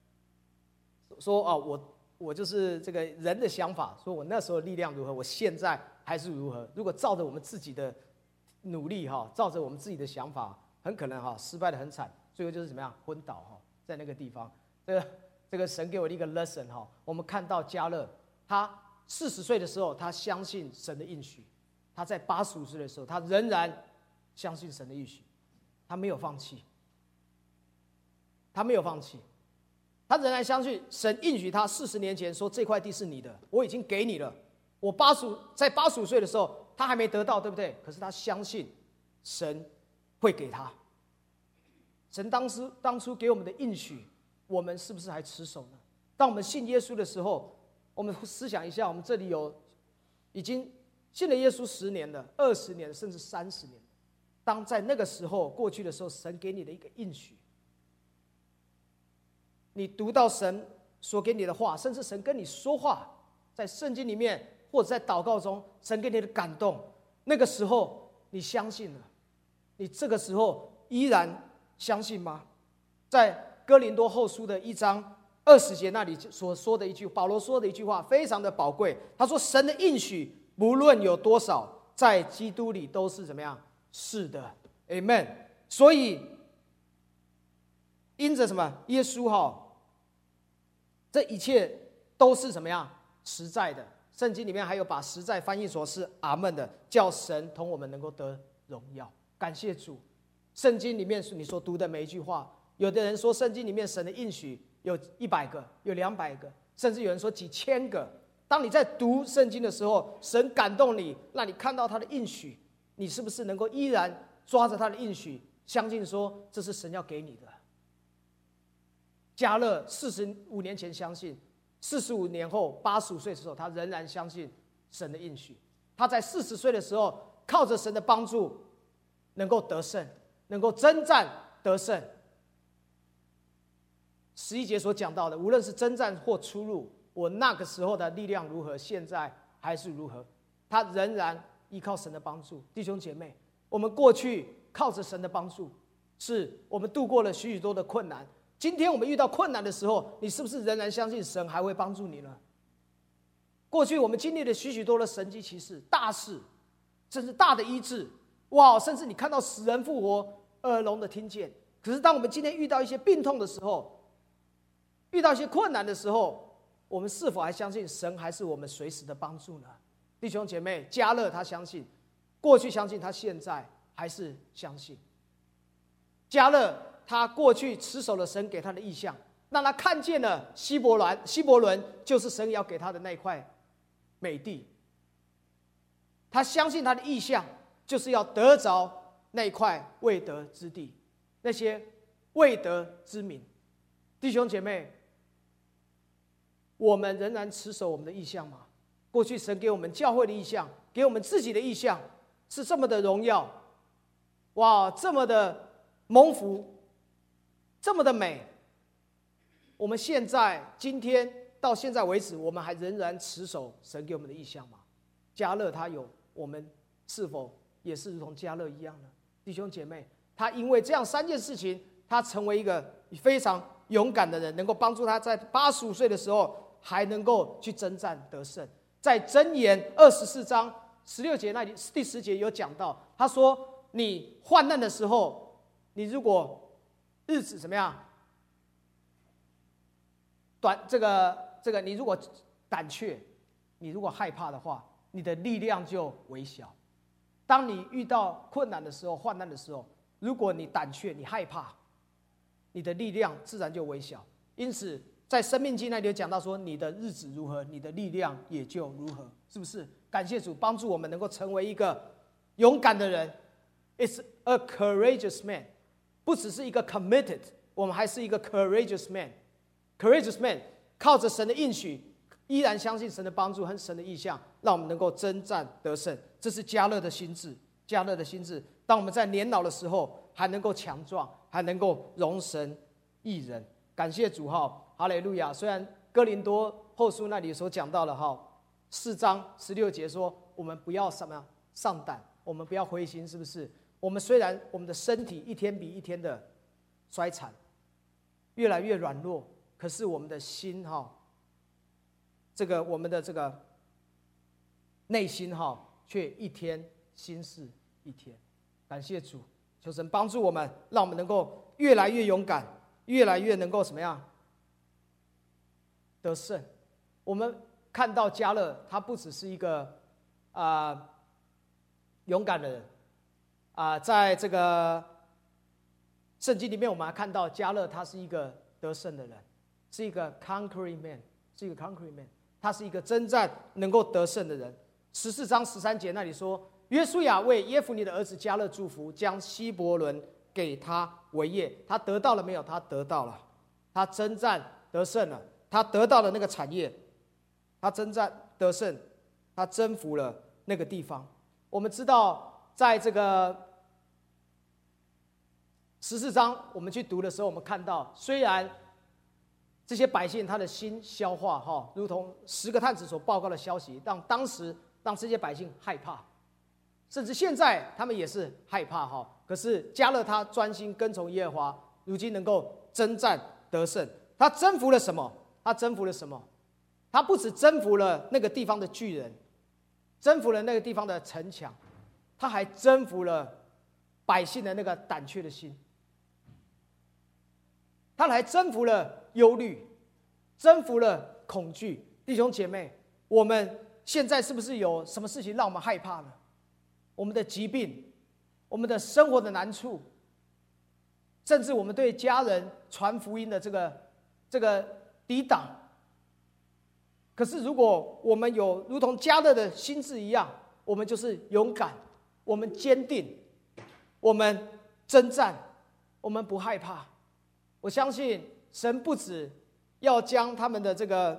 S1: 说我就是这个人的想法，说我那时候力量如何，我现在还是如何。如果照着我们自己的努力照着我们自己的想法，很可能失败的很惨，最后就是怎么样，昏倒在那个地方。这个神给我的一个 lesson 我们看到迦勒，他40岁的时候，他相信神的应许；他在85岁的时候，他仍然相信神的应许，他没有放弃，他仍然相信神应许他40年前说这块地是你的，我已经给你了。我在85岁的时候，他还没得到，对不对？可是他相信神会给他。神当初给我们的应许，我们是不是还持守呢？当我们信耶稣的时候，我们思想一下，我们这里有已经信了耶稣10年了、20年甚至30年。当在那个时候过去的时候，神给你的一个应许，你读到神所给你的话，甚至神跟你说话，在圣经里面或者在祷告中，神给你的感动，那个时候你相信了，你这个时候依然相信吗？在哥林多后书的1章20节那里所说的一句，保罗说的一句话非常的宝贵。他说：“神的应许不论有多少，在基督里都是怎么样？是的 ，Amen。”所以因着什么？耶稣这一切都是怎么样？实在的。圣经里面还有把实在翻译作是阿们的，叫神同我们能够得荣耀。感谢主。圣经里面你所读的每一句话，有的人说圣经里面神的应许有100个，有200个，甚至有人说几千个。当你在读圣经的时候，神感动你，让你看到他的应许，你是不是能够依然抓着他的应许，相信说这是神要给你的？ 迦勒45年前相信，45年后85岁的时候，他仍然相信神的应许。他在40岁的时候，靠着神的帮助，能够得胜，能够征战得胜。11节所讲到的，无论是征战或出入，我那个时候的力量如何，现在还是如何，他仍然依靠神的帮助。弟兄姐妹，我们过去靠着神的帮助，是我们度过了许许多的困难。今天我们遇到困难的时候，你是不是仍然相信神还会帮助你呢？过去我们经历了许许多的神迹奇事、大事，甚至大的医治，哇！甚至你看到死人复活、耳聋的听见。可是当我们今天遇到一些病痛的时候，遇到一些困难的时候，我们是否还相信神还是我们随时的帮助呢？弟兄姐妹，迦勒他相信，过去相信，他现在还是相信。迦勒他过去持守了神给他的意象，让他看见了希伯伦就是神要给他的那块美地。他相信他的意象就是要得着那块未得之地，那些未得之民。弟兄姐妹，我们仍然持守我们的意象吗？过去神给我们教会的意象，给我们自己的意象，是这么的荣耀，哇，这么的蒙福，这么的美。我们现在今天到现在为止，我们还仍然持守神给我们的意象吗？迦勒他有，我们是否也是如同迦勒一样呢？弟兄姐妹，他因为这样3件事情，他成为一个非常勇敢的人，能够帮助他在85岁的时候还能够去征战得胜。在箴言24章16节那里，第10节有讲到，他说：“你患难的时候，你如果日子怎么样？你如果胆怯，你如果害怕的话，你的力量就微小。当你遇到困难的时候、患难的时候，如果你胆怯、你害怕，你的力量自然就微小。因此，在申命记那里有讲到说，你的日子如何，你的力量也就如何，是不是？感谢主帮助我们能够成为一个勇敢的人。It's a courageous man， 不只是一个 committed， 我们还是一个 courageous man。courageous man 靠着神的应许，依然相信神的帮助和神的意象，让我们能够征战得胜。这是迦勒的心志。迦勒的心志，当我们在年老的时候，还能够强壮，还能够容神一人。感谢主哈，哈利路亚！虽然哥林多后书那里所讲到了4章16节说，我们不要什么上胆，我们不要灰心，是不是？我们虽然我们的身体一天比一天的衰残，越来越软弱，可是我们的心我们的这个内心却一天新似一天。感谢主，求神帮助我们，让我们能够越来越勇敢，越来越能够怎么样得胜。我们看到迦勒，他不只是一个勇敢的人在这个圣经里面，我们还看到迦勒他是一个得胜的人，是一个 conquering man， 是一个 conquering man， 他是一个征战能够得胜的人。14章13节那里说，约书亚为耶孚尼的儿子迦勒祝福，将希伯伦给他为业。他得到了没有？他得到了。他征战得胜了，他得到了那个产业，他征战得胜，他征服了那个地方。我们知道，在这个14章我们去读的时候，我们看到，虽然这些百姓他的心消化如同10个探子所报告的消息，让这些百姓害怕，甚至现在他们也是害怕可是迦勒他专心跟从耶和华，如今能够征战得胜。他征服了什么？他不只征服了那个地方的巨人，征服了那个地方的城墙，他还征服了百姓的那个胆怯的心，他还征服了忧虑，征服了恐惧。弟兄姐妹，我们现在是不是有什么事情让我们害怕呢？我们的疾病，我们的生活的难处，甚至我们对家人传福音的这个抵挡。可是如果我们有如同迦勒的心志一样，我们就是勇敢，我们坚定，我们征战，我们不害怕。我相信神不止要将他们的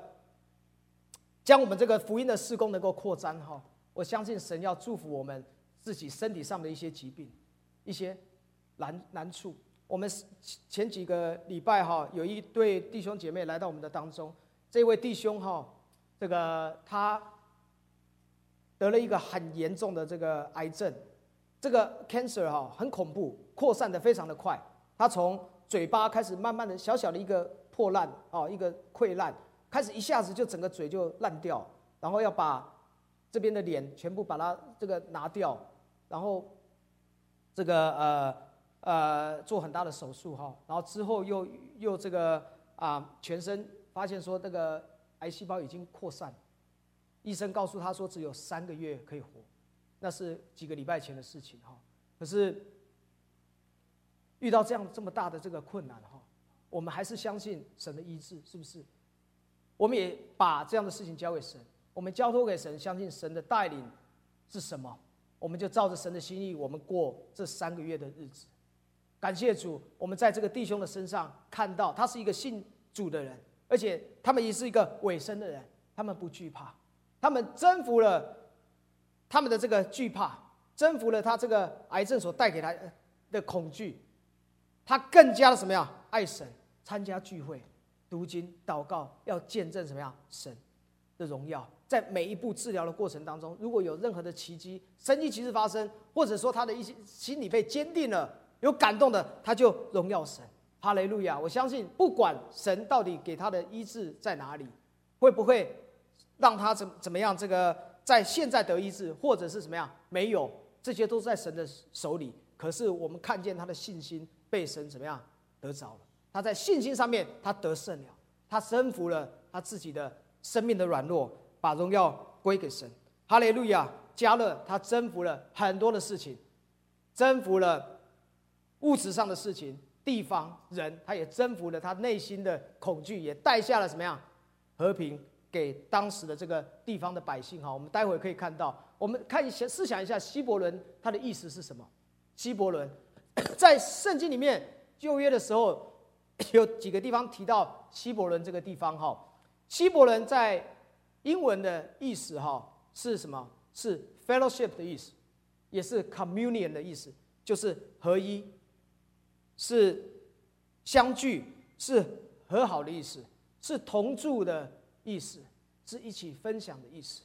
S1: 将我们这个福音的事工能够扩张哈，我相信神要祝福我们自己身体上的一些疾病、一些难处。我们前几个礼拜哈，有一对弟兄姐妹来到我们的当中，这位弟兄哈，他得了一个很严重的这个癌症，这个 cancer 哈很恐怖，扩散的非常的快，他从嘴巴开始慢慢的小小的一个破烂一个溃烂，开始一下子就整个嘴就烂掉，然后要把这边的脸全部把它这个拿掉，然后这个做很大的手术哈，然后之后又这个全身发现说这个癌细胞已经扩散，医生告诉他说只有3个月可以活，那是几个礼拜前的事情哈。可是遇到这么大的这个困难哈，我们还是相信神的医治，是不是？我们也把这样的事情交给神，我们交托给神，相信神的带领是什么，我们就照着神的心意，我们过这3个月的日子。感谢主，我们在这个弟兄的身上看到，他是一个信主的人，而且他们也是一个委身的人，他们不惧怕，他们征服了他们的这个惧怕，征服了他这个癌症所带给他的恐惧，他更加的什么样？爱神，参加聚会，读经、祷告，要见证什么样？神的荣耀。在每一步治疗的过程当中，如果有任何的奇迹、神迹奇事发生，或者说他的一些心里被坚定了，有感动的，他就荣耀神。哈利路亚！我相信，不管神到底给他的医治在哪里，会不会让他怎么样？这个在现在得医治，或者是什么样？没有，这些都在神的手里。可是我们看见他的信心被神怎么样得着了？他在信心上面，他得胜了，他征服了他自己的生命的软弱，把荣耀归给神。哈利路亚！迦勒他征服了很多的事情，征服了物质上的事情，地方人，他也征服了他内心的恐惧，也带下了什么样和平给当时的这个地方的百姓。我们待会可以看到，我们看一下，思想一下希伯伦它的意思是什么？希伯伦在圣经里面旧约的时候有几个地方提到希伯伦这个地方哈。希伯伦在英文的意思是什么？是 fellowship 的意思，也是 communion 的意思，就是合一，是相聚，是和好的意思，是同住的意思，是一起分享的意思。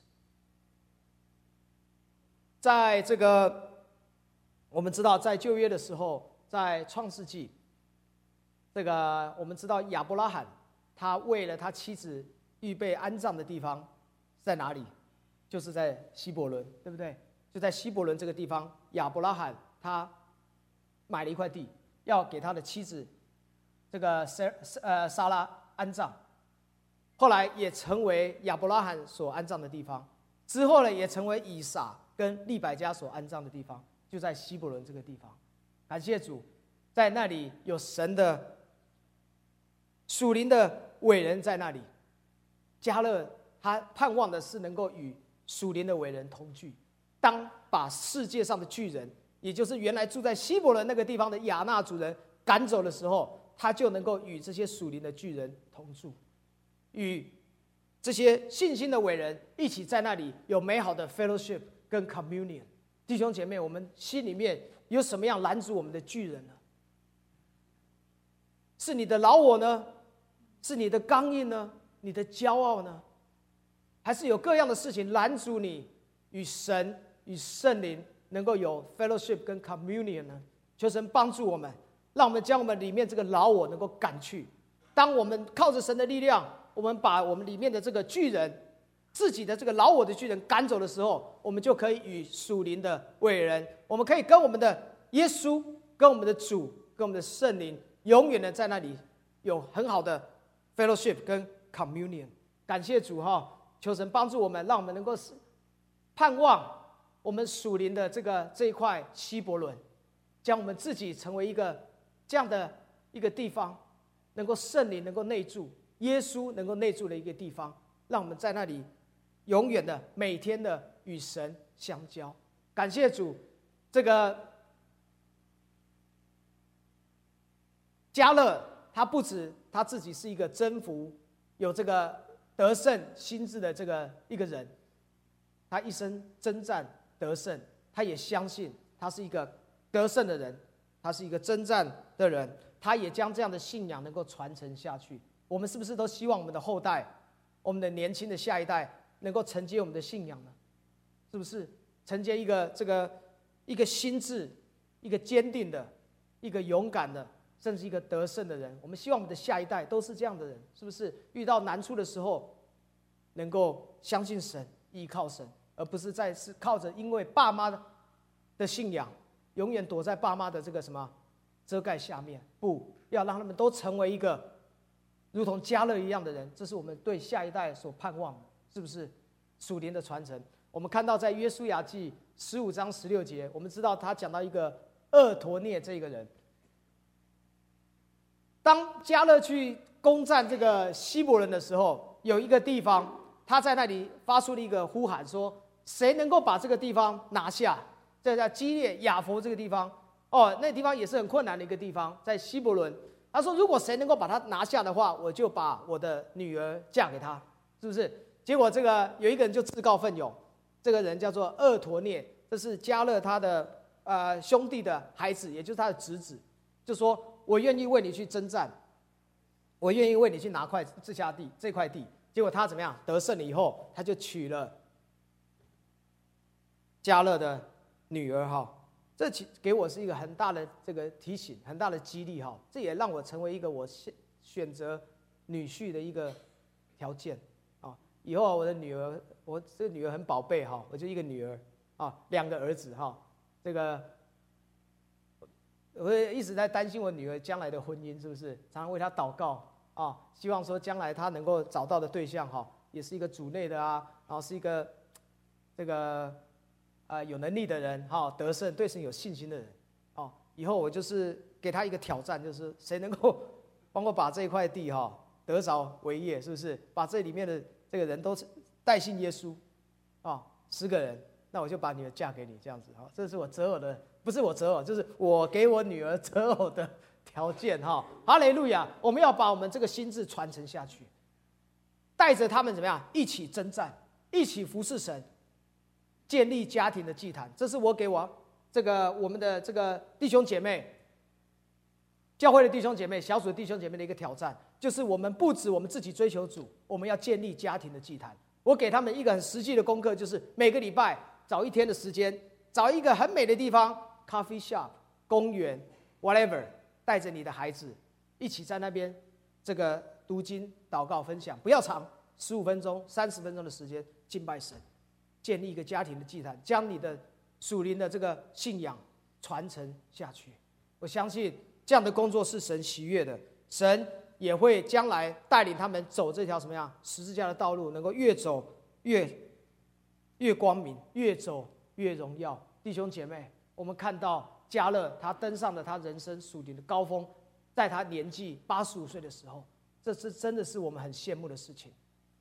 S1: 在这个我们知道，在旧约的时候，在创世纪，这个我们知道亚伯拉罕他为了他妻子预备安葬的地方在哪里？就是在希伯伦，对不对？就在希伯伦这个地方，亚伯拉罕他买了一块地，要给他的妻子这个撒拉安葬，后来也成为亚伯拉罕所安葬的地方。之后呢，也成为以撒跟利百加所安葬的地方，就在希伯伦这个地方。感谢主，在那里有神的属灵的伟人在那里。迦勒他盼望的是能够与属灵的伟人同聚，当把世界上的巨人，也就是原来住在希伯伦那个地方的亚纳族人赶走的时候，他就能够与这些属灵的巨人同住，与这些信心的伟人一起在那里有美好的 fellowship 跟 communion。 弟兄姐妹，我们心里面有什么样拦阻我们的巨人呢？是你的老我呢？是你的刚硬呢？你的骄傲呢？还是有各样的事情拦阻你与神与圣灵能够有 fellowship 跟 communion 呢？求神帮助我们，让我们将我们里面这个老我能够赶去。当我们靠着神的力量，我们把我们里面的这个巨人，自己的这个老我的巨人赶走的时候，我们就可以与属灵的伟人，我们可以跟我们的耶稣、跟我们的主、跟我们的圣灵，永远的在那里有很好的 fellowship 跟 communion。 感谢主求神帮助我们，让我们能够盼望我们属灵的这一块希伯伦，将我们自己成为一个这样的一个地方，能够圣灵能够内住，耶稣能够内住的一个地方，让我们在那里永远的每天的与神相交。感谢主，这个迦勒他不止他自己是一个征服、有这个得胜心智的这个一个人，他一生征战得胜，他也相信他是一个得胜的人，他是一个征战的人，他也将这样的信仰能够传承下去。我们是不是都希望我们的后代，我们的年轻的下一代能够承接我们的信仰呢？是不是承接一个心智，一个坚定的，一个勇敢的，甚至一个得胜的人？我们希望我们的下一代都是这样的人，是不是？遇到难处的时候，能够相信神，依靠神，而不是靠着因为爸妈的信仰，永远躲在爸妈的这个什么遮盖下面。不要让他们都成为一个如同迦勒一样的人，这是我们对下一代所盼望的，是不是？属灵的传承。我们看到在约书亚记15章16节，我们知道他讲到一个俄陀聶这个人。当迦勒去攻占这个希伯伦的时候，有一个地方，他在那里发出了一个呼喊，说：谁能够把这个地方拿下？这叫基列雅弗这个地方。那地方也是很困难的一个地方，在希伯伦。他说：如果谁能够把它拿下的话，我就把我的女儿嫁给他，是不是？结果这个有一个人就自告奋勇，这个人叫做俄陀聶，这是迦勒他的兄弟的孩子，也就是他的侄子，就说：我愿意为你去征战，我愿意为你去拿这块地。结果他怎么样？得胜了以后，他就娶了迦勒的女儿哈。这给我是一个很大的这个提醒，很大的激励哈。这也让我成为一个我选择女婿的一个条件啊。以后我的女儿，我这个女儿很宝贝哈，我就一个女儿啊，2个儿子哈。这个我一直在担心我女儿将来的婚姻，是不是？常常为她祷告啊，希望说将来她能够找到的对象哈，也是一个主内的啊，然后是一个这个有能力的人哈，得胜对神有信心的人哦。以后我就是给他一个挑战，就是谁能够帮我把这一块地哈得着为业，是不是？把这里面的这个人都带信耶稣啊，10个人，那我就把女儿嫁给你，这样子哈。这是我择偶的，不是我择偶，就是我给我女儿择偶的条件哈。哈利路亚！我们要把我们这个心智传承下去，带着他们怎么样一起征战，一起服侍神。建立家庭的祭坛，这是我给我们的这个弟兄姐妹、教会的弟兄姐妹、小组的弟兄姐妹的一个挑战，就是我们不止我们自己追求主，我们要建立家庭的祭坛。我给他们一个很实际的功课，就是每个礼拜找一天的时间，找一个很美的地方 ，coffee shop、公园 ，whatever， 带着你的孩子一起在那边这个读经、祷告、分享，不要长，15分钟、30分钟的时间敬拜神。建立一个家庭的祭坛，将你的属灵的这个信仰传承下去。我相信这样的工作是神喜悦的，神也会将来带领他们走这条什么样十字架的道路，能够越走越光明，越走越荣耀。弟兄姐妹，我们看到迦勒他登上了他人生属灵的高峰，在他年纪85岁的时候，这是真的是我们很羡慕的事情。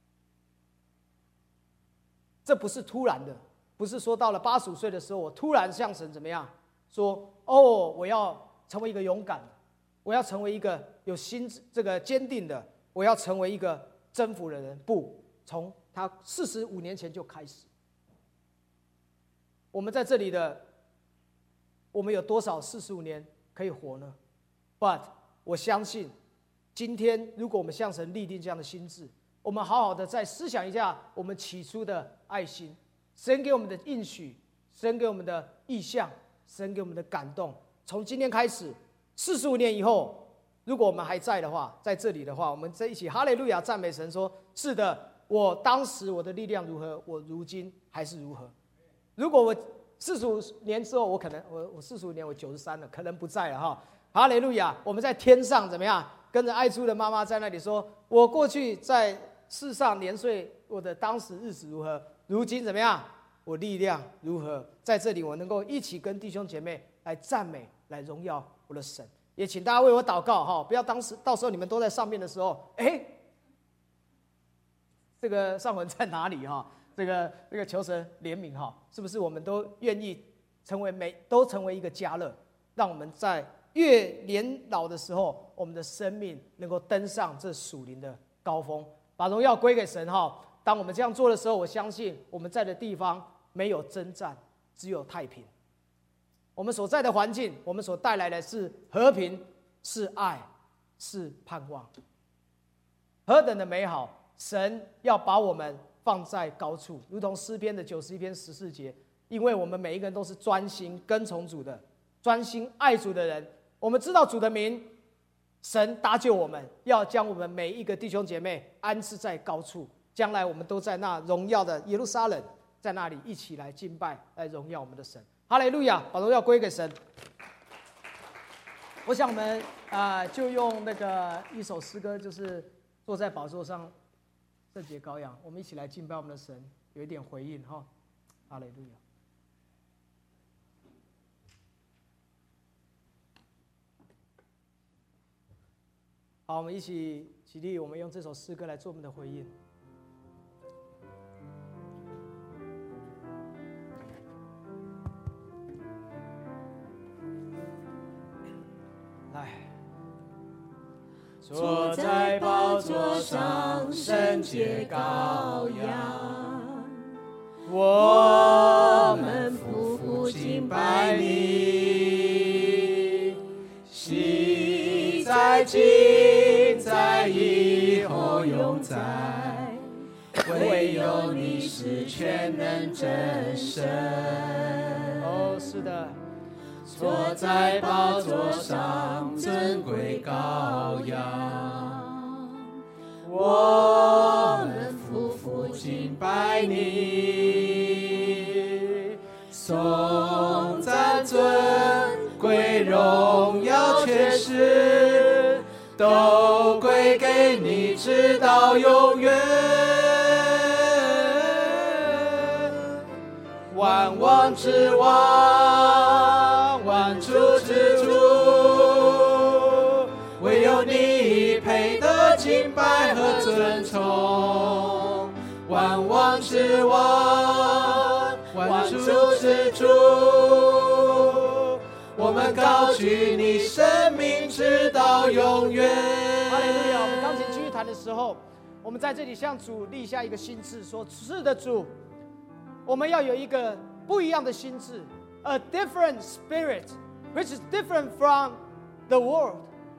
S1: 这不是突然的，不是说到了85岁的时候，我突然向神怎么样说：我要成为一个勇敢的，我要成为一个有心这个坚定的，我要成为一个征服的人。不，从他45年前就开始。我们在这里的，我们有多少45年可以活呢 ？But 我相信，今天如果我们向神立定这样的心志，我们好好的再思想一下我们起初的爱心，神给我们的应许，神给我们的意向，神给我们的感动。从今天开始，45年以后，如果我们还在的话，在这里的话，我们在一起哈利路亚赞美神说：是的，我当时我的力量如何，我如今还是如何。如果我45年之后，我可能我45年我93了，可能不在了哈。哈利路亚！我们在天上怎么样？跟着爱主的妈妈在那里说：我过去在世上年岁，我的当时日子如何？如今怎么样？我力量如何？在这里，我能够一起跟弟兄姐妹来赞美，来荣耀我的神。也请大家为我祷告哈，不要到时候你们都在上面的时候，这个上文在哪里哈？这个求神怜悯哈，是不是我们都愿意都成为一个迦勒，让我们在越年老的时候，我们的生命能够登上这属灵的高峰，把荣耀归给神哈。当我们这样做的时候，我相信我们在的地方没有征战，只有太平。我们所在的环境，我们所带来的是和平，是爱，是盼望。何等的美好！神要把我们放在高处，如同诗篇的91篇14节，因为我们每一个人都是专心跟从主的，专心爱主的人。我们知道主的名，神搭救我们，要将我们每一个弟兄姐妹安置在高处。将来我们都在那荣耀的耶路撒冷，在那里一起来敬拜，来荣耀我们的神。哈利路亚，把荣耀归给神。我想我们就用那个一首诗歌，就是坐在宝座上圣洁羔羊，我们一起来敬拜我们的神，有一点回应哈。哈利路亚。好，我们一起起立，我们用这首诗歌来做我们的回应。来，
S2: 坐在宝座上，圣洁羔羊，我们匍匐敬拜你，昔在，今在，以后永在，唯有你是全能真神。
S1: 哦，是的。
S2: 坐在宝座上，尊贵羔羊，我们匍匐敬拜你，颂赞尊贵荣耀权势，都归给你，直到永远。万王之王，万主之主，唯有你配得敬拜和尊崇。万王之王，万主之主，我们高举你生命直到永远。
S1: 哈利路亚！我们钢琴继续弹的时候，我们在这里向主立下一个心志，说：是的，主，我们要有一个不一样的心志 ，a different spirit, which is different from the world，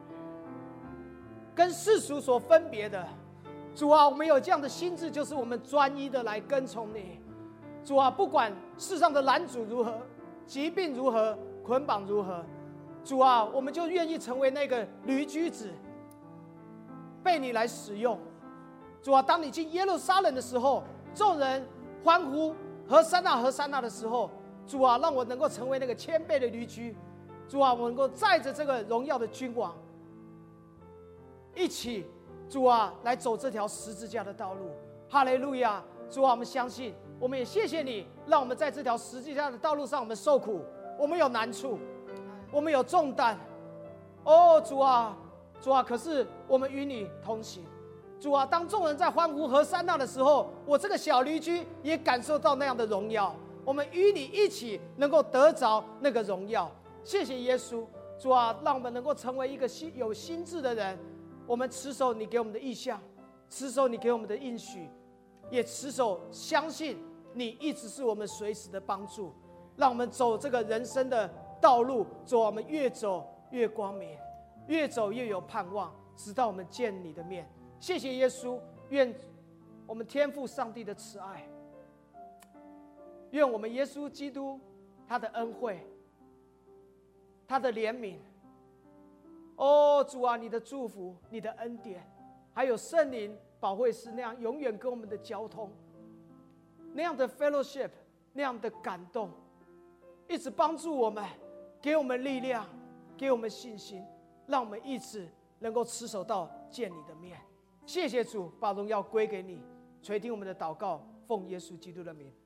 S1: 跟世俗所分别的。主啊，我们有这样的心志，就是我们专一的来跟从你。主啊，不管世上的拦阻如何，疾病如何，捆绑如何，主啊，我们就愿意成为那个驴驹子，被你来使用。主啊，当你进耶路撒冷的时候，众人欢呼和散那和散那的时候，主啊，让我能够成为那个谦卑的驴驹。主啊，我能够载着这个荣耀的君王，一起，主啊，来走这条十字架的道路。哈利路亚！主啊，我们相信，我们也谢谢你，让我们在这条十字架的道路上，我们受苦，我们有难处，我们有重担。哦，主啊，主啊，可是我们与你同行。主啊，当众人在欢呼和散那的时候，我这个小驴驹也感受到那样的荣耀。我们与你一起能够得着那个荣耀。谢谢耶稣，主啊，让我们能够成为一个有心志的人。我们持守你给我们的意象，持守你给我们的应许，也持守相信你一直是我们随时的帮助。让我们走这个人生的道路，走我们越走越光明，越走越有盼望，直到我们见你的面。谢谢耶稣，愿我们天父上帝的慈爱，愿我们耶稣基督他的恩惠，他的怜悯，哦，主啊，你的祝福，你的恩典，还有圣灵保惠师那样永远跟我们的交通，那样的 fellowship， 那样的感动，一直帮助我们，给我们力量，给我们信心，让我们一直能够持守到见你的面。谢谢主，把荣耀归给你，垂听我们的祷告，奉耶稣基督的名。